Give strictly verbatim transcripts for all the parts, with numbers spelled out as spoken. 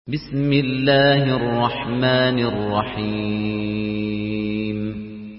بسم الله الرحمن الرحيم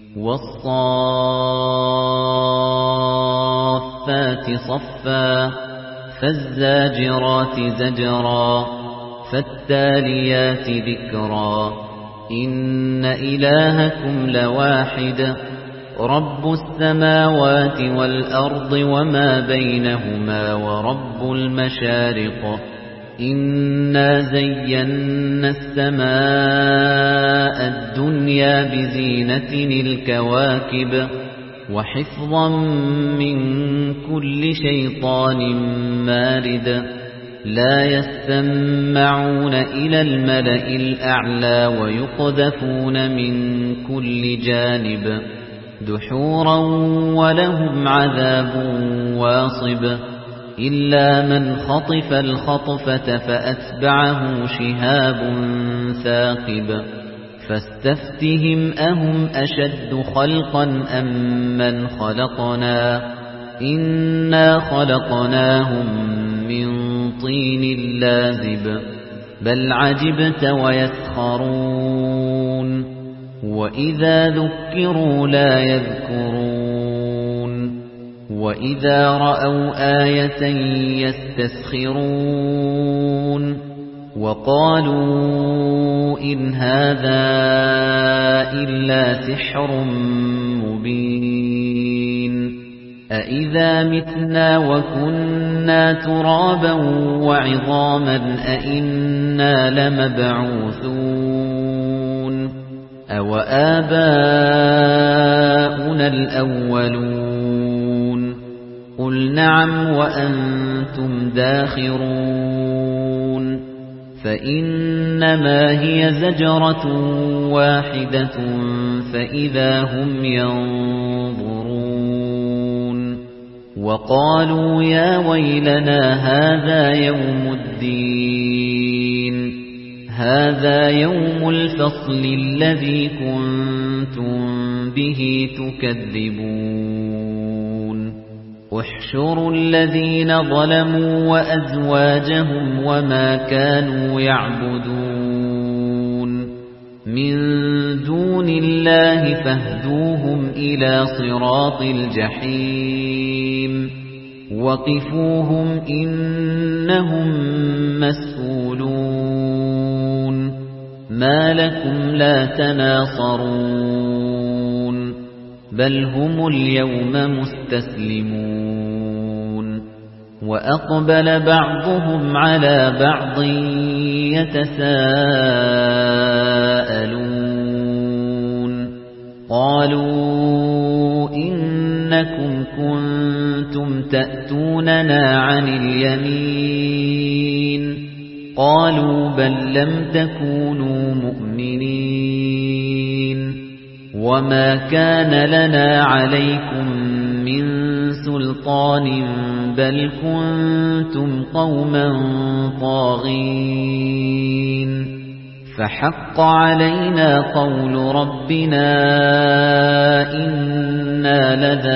والصافات صفا فالزاجرات زجرا فالتاليات ذكرا إن إلهكم لواحد رب السماوات والأرض وما بينهما ورب المشارق إنا زينا السماء الدنيا بزينة الكواكب وحفظا من كل شيطان مارد لا يستمعون إلى الملأ الأعلى ويقذفون من كل جانب دحورا ولهم عذاب واصب إلا من خطف الخطفة فأتبعه شهاب ثاقب فاستفتهم أهم أشد خلقا أم من خلقنا إنا خلقناهم من طين لازب بل عجبت ويسخرون وإذا ذكروا لا يذكرون وإذا رأوا آية يستسخرون وقالوا إن هذا إلا سحر مبين أإذا متنا وكنا ترابا وعظاما أإنا لمبعوثون أو آباؤنا الأولون قل نعم وأنتم داخرون فإنما هي زجرة واحدة فإذا هم ينظرون وقالوا يا ويلنا هذا يوم الدين هذا يوم الفصل الذي كنتم به تكذبون احشروا الذين ظلموا وأزواجهم وما كانوا يعبدون من دون الله فاهدوهم إلى صراط الجحيم وقفوهم إنهم مسؤولون ما لكم لا تناصرون بل هم اليوم مستسلمون وأقبل بعضهم على بعض يتساءلون قالوا إنكم كنتم تأتوننا عن اليمين قالوا بل لم تكونوا مؤمنين وما كان لنا عليكم من سلطان بل كنتم قوما طاغين فحق علينا قول ربنا إنا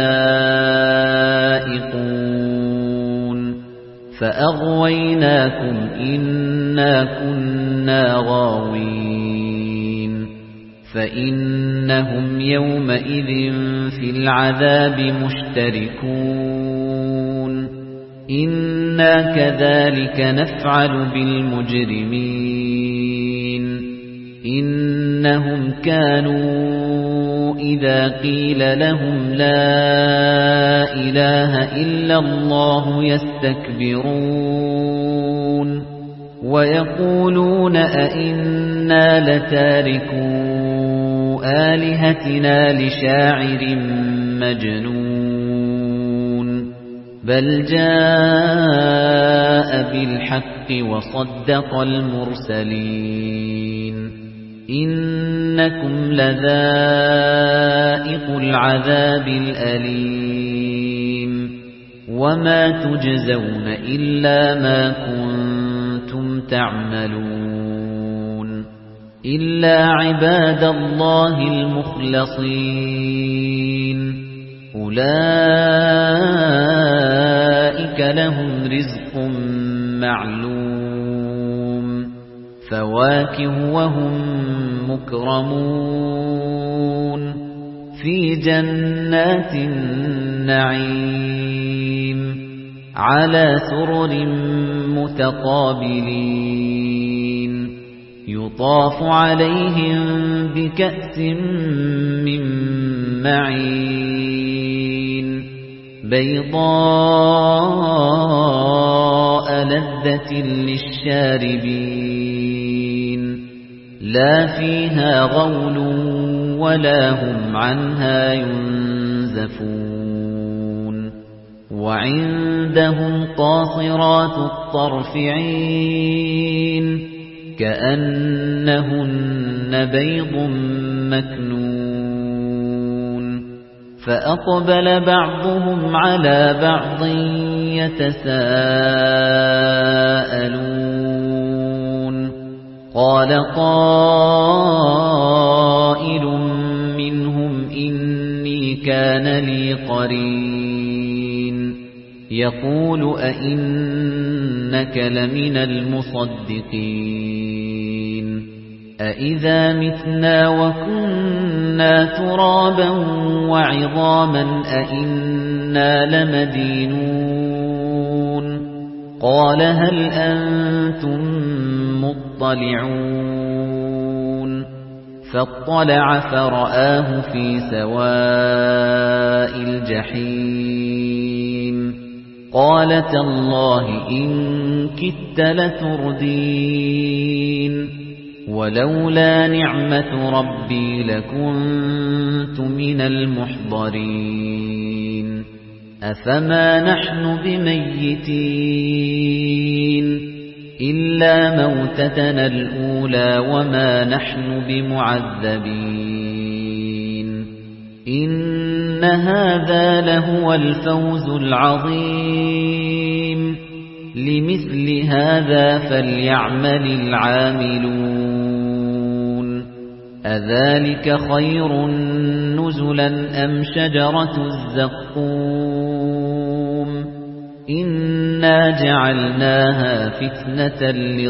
لذائقون فأغويناكم إنا كنا غاوين فإنهم يومئذ في العذاب مشتركون إنا كذلك نفعل بالمجرمين إنهم كانوا إذا قيل لهم لا إله إلا الله يستكبرون ويقولون أئنا لتاركون آلهتنا لشاعر مجنون بل جاء بالحق وصدق المرسلين إنكم لذائق العذاب الأليم وما تجزون إلا ما كنتم تعملون إلا عباد الله المخلصين أولئك لهم رزق معلوم فواكه وهم مكرمون في جنات النعيم على سرر متقابلين يطاف عليهم بكأس من معين بيضاء لذة للشاربين لا فيها غول ولا هم عنها ينزفون وعندهم قاصرات الطرف عين كأنهن بيض مكنون فأقبل بعضهم على بعض يتساءلون قال قائل منهم إني كان لي قرين يقول أئنك لمن المصدقين أئذا متنا وكنا ترابا وعظاما أئنا لمدينون قال هل أنتم مطلعون فاطلع فرآه في سواء الجحيم قال تالله إن كدت لتردين ولولا نعمة ربي لكنت من المحضرين أفما نحن بميتين إلا موتتنا الأولى وما نحن بمعذبين إن هذا لهو الفوز العظيم لمثل هذا فليعمل العاملون أذلك خير نزلا أم شجرة الزقوم إنا جعلناها فتنة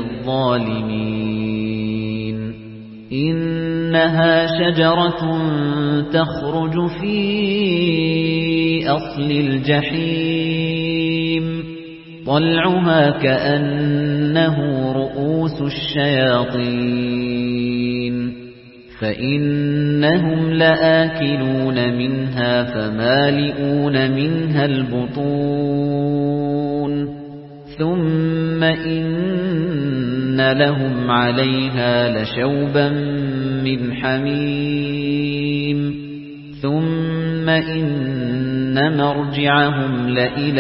للظالمين إنها شجرة تخرج في أصل الجحيم طلعها كأنه رؤوس الشياطين فإنهم لآكلون منها فمالئون منها البطون ثم إن لهم عليها لشوبا من حميم ثم إن مرجعهم لإلى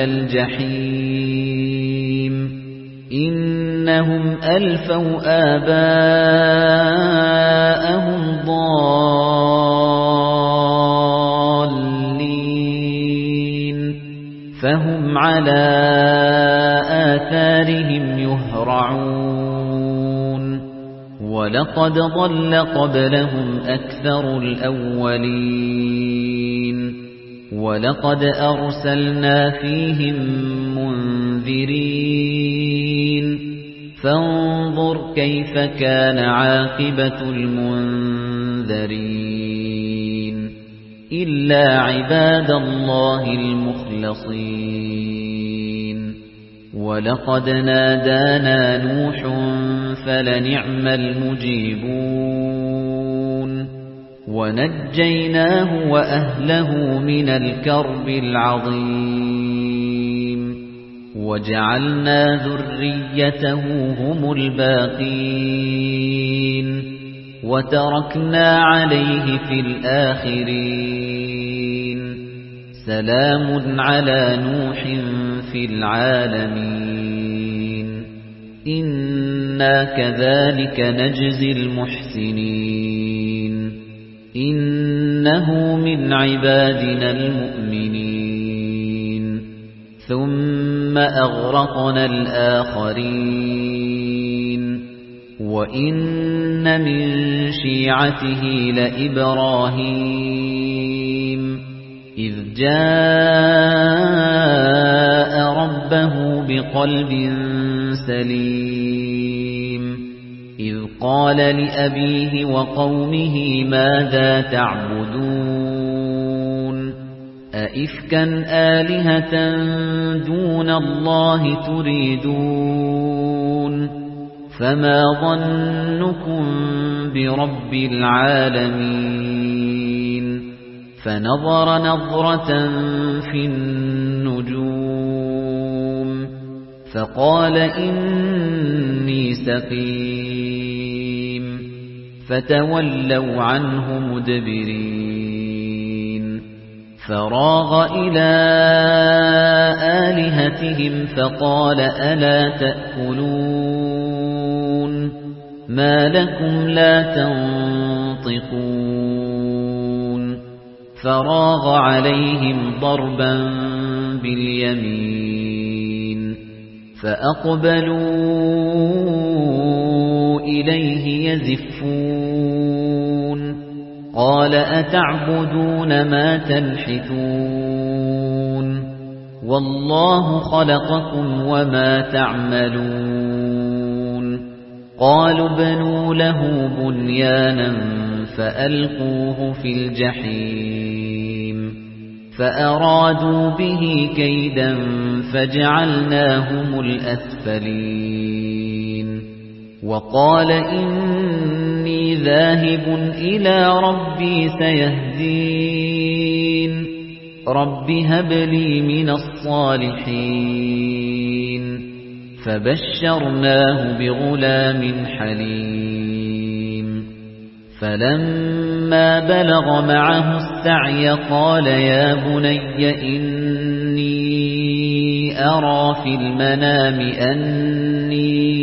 الجحيم إنهم ألفوا آباءهم ضالين فهم على آثارهم يهرعون ولقد ضل قبلهم أكثر الأولين ولقد أرسلنا فيهم منذرين فانظر كيف كان عاقبة المنذرين إلا عباد الله المخلصين ولقد نادانا نوح فلنعم المجيبون ونجيناه وأهله من الكرب العظيم وجعلنا ذريته هم الباقين وتركنا عليه في الآخرين سلام على نوح في العالمين إنا كذلك نجزي المحسنين إنه من عبادنا المؤمنين ثم أغرقنا الآخرين وإن من شيعته لإبراهيم إذ جاء ربه بقلب سليم إذ قال لأبيه وقومه ماذا تعبدون أئفكا آلهة دون الله تريدون فما ظنكم برب العالمين فنظر نظرة في النجوم فقال إني سقيم فتولوا عنه مدبرين فراغ إلى آلهتهم فقال ألا تأكلون ما لكم لا تنطقون فراغ عليهم ضربا باليمين فأقبلوا إليه يزفون قال أتعبدون ما تنحتون والله خلقكم وما تعملون قالوا ابنوا له بنيانا فألقوه في الجحيم فأرادوا به كيدا فجعلناهم الأسفلين وقال إني ذاهب إلى ربي سيهدين رب هب لي من الصالحين فبشرناه بغلام حليم فلما بلغ معه السعي قال يا بني إني أرى في المنام أني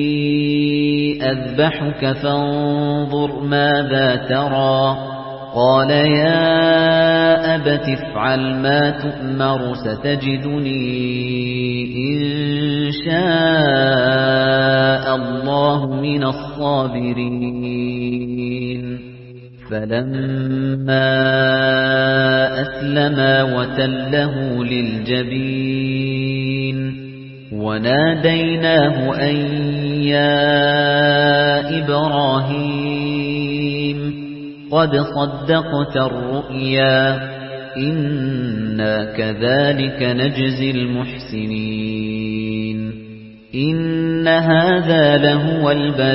أذبحك فانظر ماذا ترى قال يا أبت افعل ما تؤمر ستجدني إن شاء الله من الصابرين فلما أسلما وتله للجبين وناديناه أن يا إبراهيم قد صدقت الرؤيا إنا كذلك نجزي المحسنين إن هذا لهو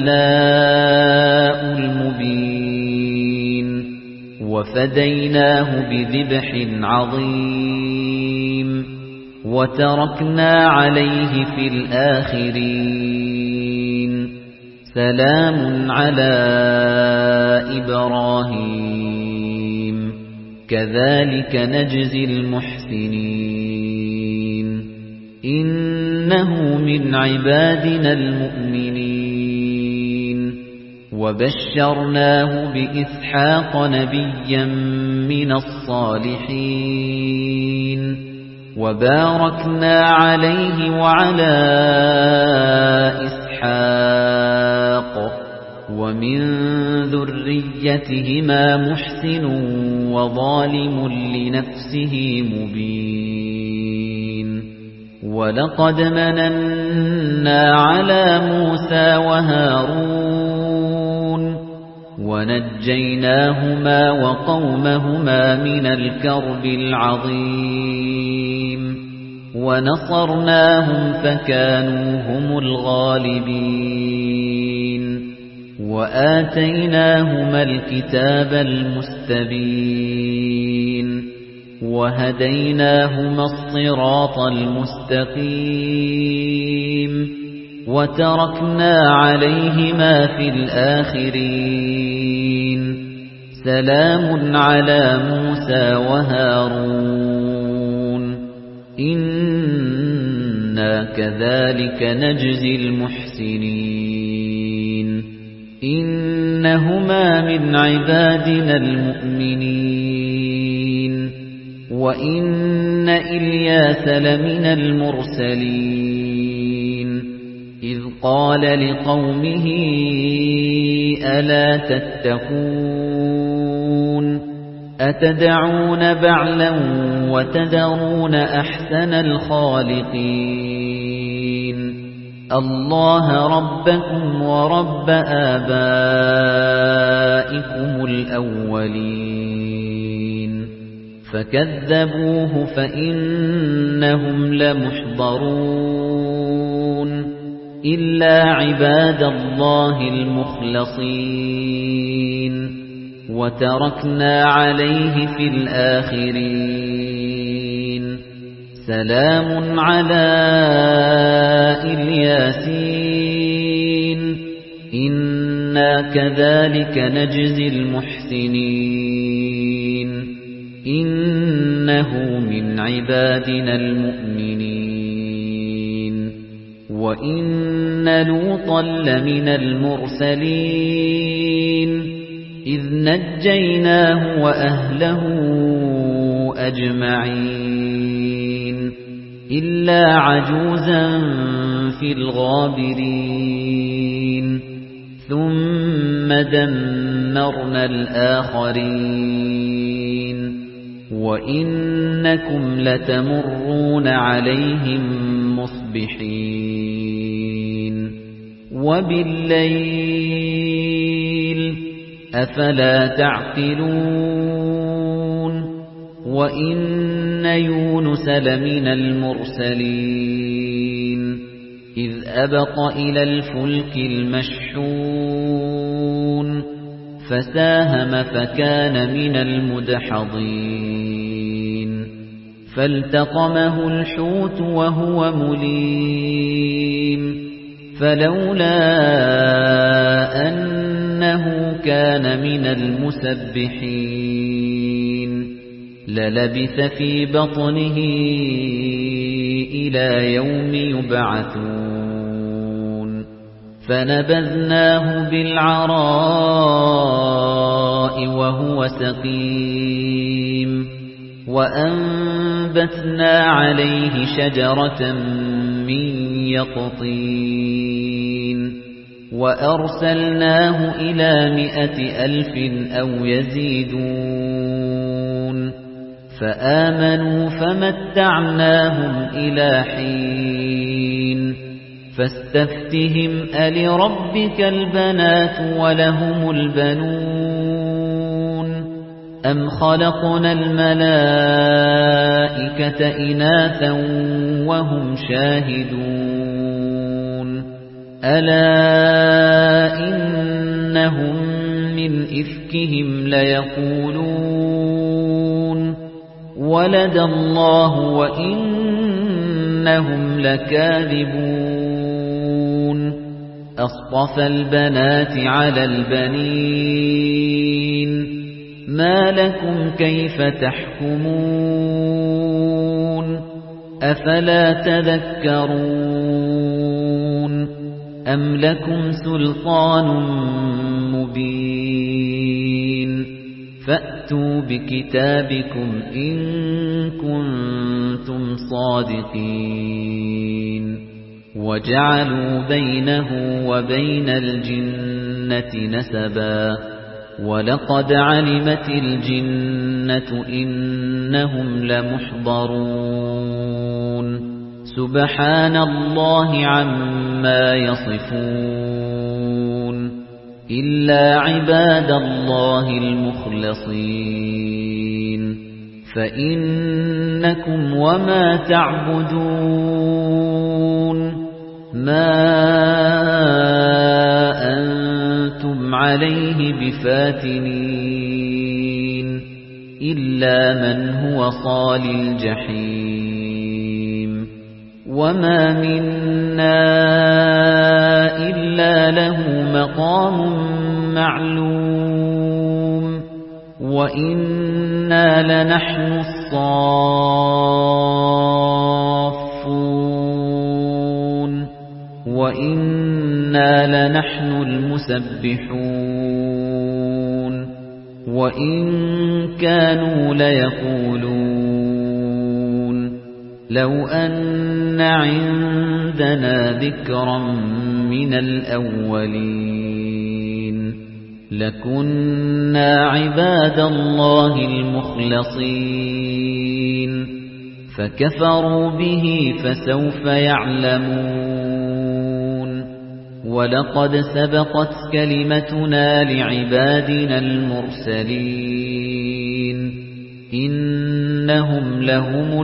البلاء المبين وفديناه بذبح عظيم وتركنا عليه في الآخرين سلام على إبراهيم كذلك نجزي المحسنين إنه من عبادنا المؤمنين وبشرناه بإسحاق نبيا من الصالحين وباركنا عليه وعلى إسحاق ومن ذريتهما محسن وظالم لنفسه مبين ولقد مننا على موسى وهارون ونجيناهما وقومهما من الكرب العظيم ونصرناهم فكانوا هم الغالبين وآتيناهما الكتاب المستبين وهديناهما الصراط المستقيم وتركنا عليهما في الآخرين سلام على موسى وهارون إنا كذلك نجزي المحسنين إنهما من عبادنا المؤمنين وإن إلياس لمن المرسلين إذ قال لقومه ألا تتقون أتدعون بعلا وتدرون أحسن الخالقين اللَّهَ رَبَّكُمْ وَرَبَّ آبَائِكُمُ الْأَوَّلِينَ فَكَذَّبُوهُ فَإِنَّهُمْ لَمُحْضَرُونَ إِلَّا عِبَادَ اللَّهِ الْمُخْلَصِينَ وَتَرَكْنَا عَلَيْهِ فِي الْآخِرِينَ سَلَامٌ عَلَى الْيَاسِينَ إِنَّا كَذَلِكَ نَجْزِي الْمُحْسِنِينَ إِنَّهُ مِنْ عِبَادِنَا الْمُؤْمِنِينَ وَإِنَّ لُوطًا لَمِنَ الْمُرْسَلِينَ إِذْ نَجَّيْنَاهُ وَأَهْلَهُ أَجْمَعِينَ إِلَّا عَجُوزًا فِي الْغَابِرِينَ ثُمَّ دَمَّرْنَا الْآخَرِينَ وَإِنَّكُمْ لَتَمُرُّونَ عَلَيْهِمْ مُصْبِحِينَ وَبِاللَّيْلِ أَفَلَا تَعْقِلُونَ وَإِنَّ يُونُسَ لَمِنَ الْمُرْسَلِينَ إِذْ أَبَقَ إِلَى الْفُلْكِ الْمَشْحُونِ فَسَاهَمَ فَكَانَ مِنَ الْمُدْحَضِينَ فَالْتَقَمَهُ الْحُوتُ وَهُوَ مُلِيمٌ فَلَوْلَا أَنَّهُ كَانَ مِنَ الْمُسَبِّحِينَ لَلَبِثَ فِي بَطْنِهِ إِلَى يَوْمِ يُبْعَثُونَ فَنَبَذْنَاهُ بِالْعَرَاءِ وَهُوَ سَقِيمٌ وَأَنبَتْنَا عَلَيْهِ شَجَرَةً مِّن يَقْطِينٍ وَأَرْسَلْنَاهُ إِلَى مِائَةِ أَلْفٍ أَوْ يَزِيدُونَ فَآمَنُوا فَمَتَّعْنَاهُمْ إِلَى حِينٍ فَاسْتَفْتِهِمْ أَلِرَبِّكَ الْبَنَاتُ وَلَهُمُ الْبَنُونَ أَمْ خَلَقْنَا الْمَلَائِكَةَ إِنَاثًا وَهُمْ شَاهِدُونَ أَلَا إِنَّهُمْ مِنْ إِفْكِهِمْ لَيَقُولُونَ وَلَدَ اللَّهُ وَإِنَّهُمْ لَكَاذِبُونَ أَصْطَفَى الْبَنَاتِ عَلَى الْبَنِينَ مَا لَكُمْ كَيْفَ تَحْكُمُونَ أَفَلَا تَذَكَّرُونَ أَمْ لَكُمْ سُلْطَانٌ مُبِينٌ فَأْتُوا بِكِتَابِكُمْ إِن كُنتُمْ صَادِقِينَ وَجَعَلُوا بَيْنَهُ وَبَيْنَ الْجِنَّةِ نَسَبًا وَلَقَدْ عَلِمَتِ الْجِنَّةُ إِنَّهُمْ لَمُحْضَرُونَ سُبْحَانَ اللَّهِ عَمَّا يَصِفُونَ إِلَّا عِبَادَ اللَّهِ الْمُخْلَصِينَ فَإِنَّكُمْ وَمَا تَعْبُدُونَ مَا أَنْتُمْ عَلَيْهِ بِفَاتِنِينَ إِلَّا مَنْ هُوَ صَالِ الْجَحِيمِ وَمَا مِنَّا إِلَّا لَهُ مَقَامٌ مَّعْلُومٌ وَإِنَّا لَنَحْنُ الصَّافُّونَ وَإِنَّا لَنَحْنُ الْمُسَبِّحُونَ وَإِن كَانُوا لَيَقُولُونَ لَوْ أَنَّ عِندَنَا ذِكْرًا مِنَ الْأَوَّلِينَ لَكُنَّا عِبَادَ اللَّهِ الْمُخْلَصِينَ فَكَفَرُوا بِهِ فَسَوْفَ يَعْلَمُونَ وَلَقَدْ سَبَقَتْ كَلِمَتُنَا لِعِبَادِنَا الْمُرْسَلِينَ إِنَّهُمْ لَهُمُ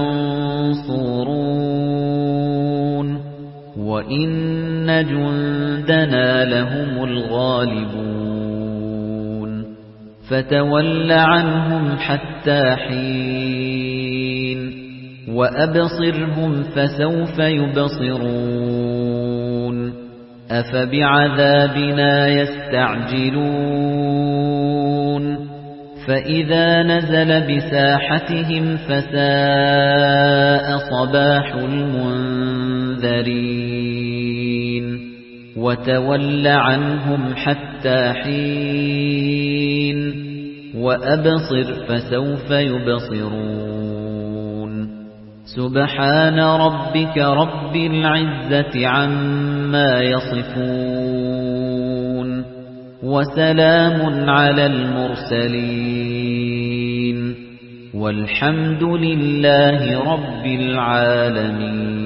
الْمَنصُورُونَ وَإِنَّ جُندَنَا لَهُمُ الْغَالِبُونَ فَتَوَلَّ عَنْهُمْ حَتَّى حِينٍ وَأَبْصِرْهُمْ فَسَوْفَ يُبْصِرُونَ أَفَبِعَذَابِنَا يَسْتَعْجِلُونَ فَإِذَا نَزَلَ بِسَاحَتِهِمْ فَسَاءَ صَبَاحُ الْمُنذَرِينَ وَتَوَلَّ عَنْهُمْ حَتَّى حِينٍ وَأَبْصِرْ فَسَوْفَ يُبْصِرُونَ سُبْحَانَ رَبِّكَ رَبِّ الْعِزَّةِ عَمَّا يَصِفُونَ وَسَلَامٌ عَلَى الْمُرْسَلِينَ وَالْحَمْدُ لِلَّهِ رَبِّ الْعَالَمِينَ.